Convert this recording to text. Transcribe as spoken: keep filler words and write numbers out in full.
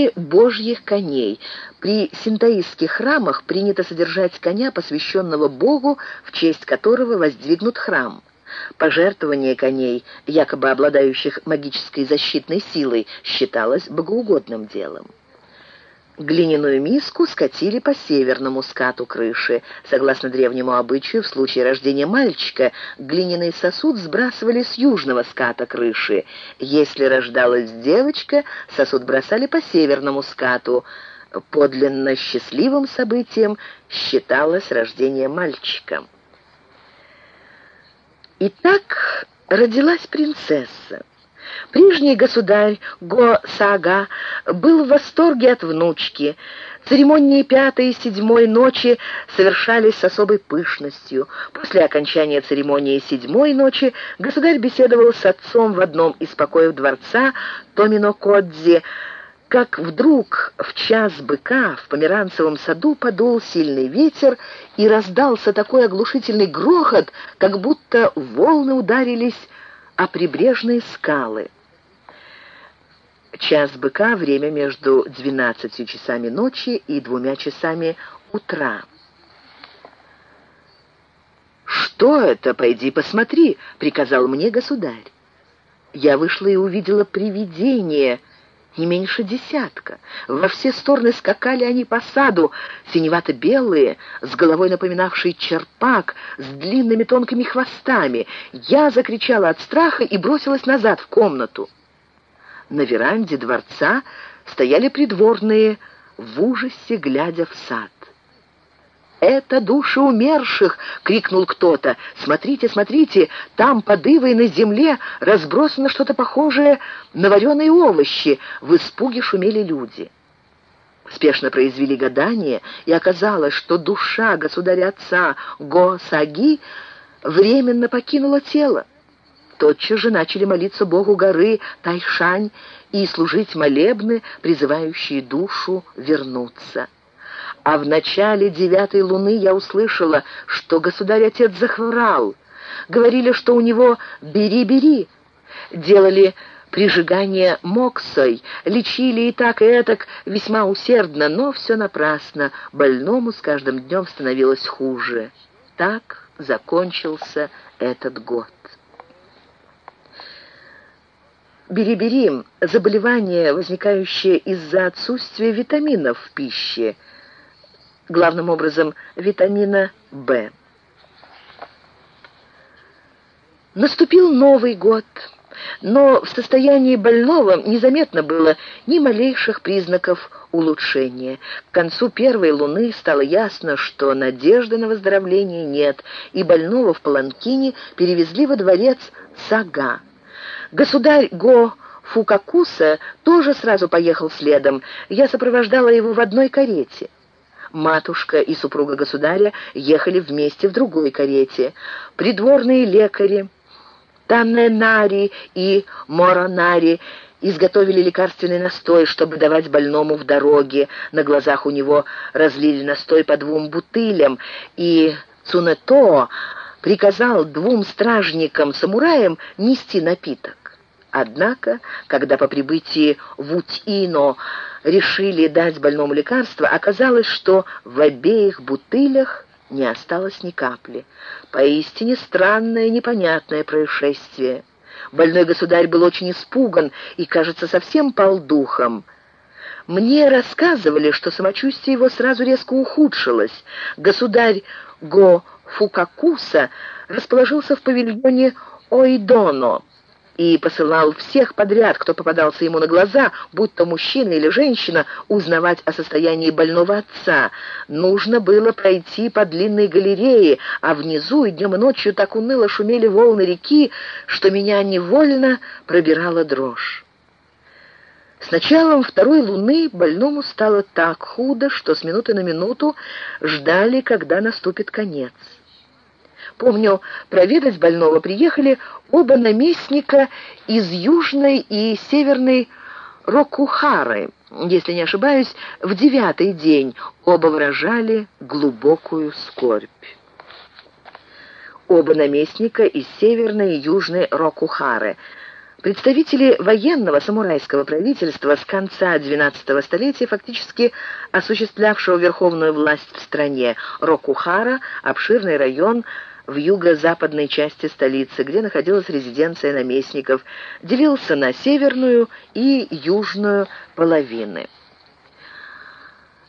содержании божьих коней. При синтоистских храмах принято содержать коня, посвященного Богу, в честь которого воздвигнут храм. Пожертвование коней, якобы обладающих магической защитной силой, считалось богоугодным делом. Глиняную миску скатили по северному скату крыши. Согласно древнему обычаю, в случае рождения мальчика глиняный сосуд сбрасывали с южного ската крыши. Если рождалась девочка, сосуд бросали по северному скату. Подлинно счастливым событием считалось рождение мальчика. Итак, родилась принцесса. Прежний государь Го-Саага был в восторге от внучки. Церемонии пятой и седьмой ночи совершались с особой пышностью. После окончания церемонии седьмой ночи государь беседовал с отцом в одном из покоев дворца Томино-Кодзи, как вдруг в час быка в Померанцевом саду подул сильный ветер, и раздался такой оглушительный грохот, как будто волны ударились о прибрежные скалы. Час быка — время между двенадцатью часами ночи и двумя часами утра. «Что это? Пойди посмотри», — приказал мне государь. Я вышла и увидела привидение, не меньше десятка. Во все стороны скакали они по саду, синевато-белые, с головой напоминавшей черпак, с длинными тонкими хвостами. Я закричала от страха и бросилась назад в комнату. На веранде дворца стояли придворные, в ужасе глядя в сад. «Это души умерших!» — крикнул кто-то. «Смотрите, смотрите, там под ивой на земле разбросано что-то похожее на вареные овощи!» В испуге шумели люди. Спешно произвели гадание, и оказалось, что душа государя-отца Го-Сааги временно покинула тело. Тотчас же начали молиться богу горы Тайшань и служить молебны, призывающие душу вернуться. А в начале девятой луны я услышала, что государь-отец захворал. Говорили, что у него «бери-бери». Делали прижигание моксой, лечили и так, и этак весьма усердно, но все напрасно. Больному с каждым днем становилось хуже. Так закончился этот год. Бери-бери – заболевание, возникающее из-за отсутствия витаминов в пище, главным образом витамина В. Наступил Новый год, но в состоянии больного незаметно было ни малейших признаков улучшения. К концу первой луны стало ясно, что надежды на выздоровление нет, и больного в паланкине перевезли во дворец Саага. Государь Го-Фукакуса тоже сразу поехал следом. Я сопровождала его в одной карете. Матушка и супруга государя ехали вместе в другой карете. Придворные лекари Таненари и Моронари изготовили лекарственный настой, чтобы давать больному в дороге. На глазах у него разлили настой по двум бутылям, и Цунетоо приказал двум стражникам-самураям нести напиток. Однако, когда по прибытии в Утино решили дать больному лекарство, оказалось, что в обеих бутылях не осталось ни капли. Поистине странное, непонятное происшествие. Больной государь был очень испуган и, кажется, совсем пал духом. Мне рассказывали, что самочувствие его сразу резко ухудшилось. Государь Го-Фукакуса расположился в павильоне Оидоно и посылал всех подряд, кто попадался ему на глаза, будь то мужчина или женщина, узнавать о состоянии больного отца. Нужно было пройти по длинной галерее, а внизу и днем и ночью так уныло шумели волны реки, что меня невольно пробирала дрожь. С началом второй луны больному стало так худо, что с минуты на минуту ждали, когда наступит конец. Помню, проведать больного приехали оба наместника из Южной и Северной Рокухары. Если не ошибаюсь, в девятый день оба выражали глубокую скорбь. Оба наместника из Северной и Южной Рокухары. Представители военного самурайского правительства с конца двенадцатого столетия, фактически осуществлявшего верховную власть в стране, Рокухара, обширный район в юго-западной части столицы, где находилась резиденция наместников, делился на северную и южную половины.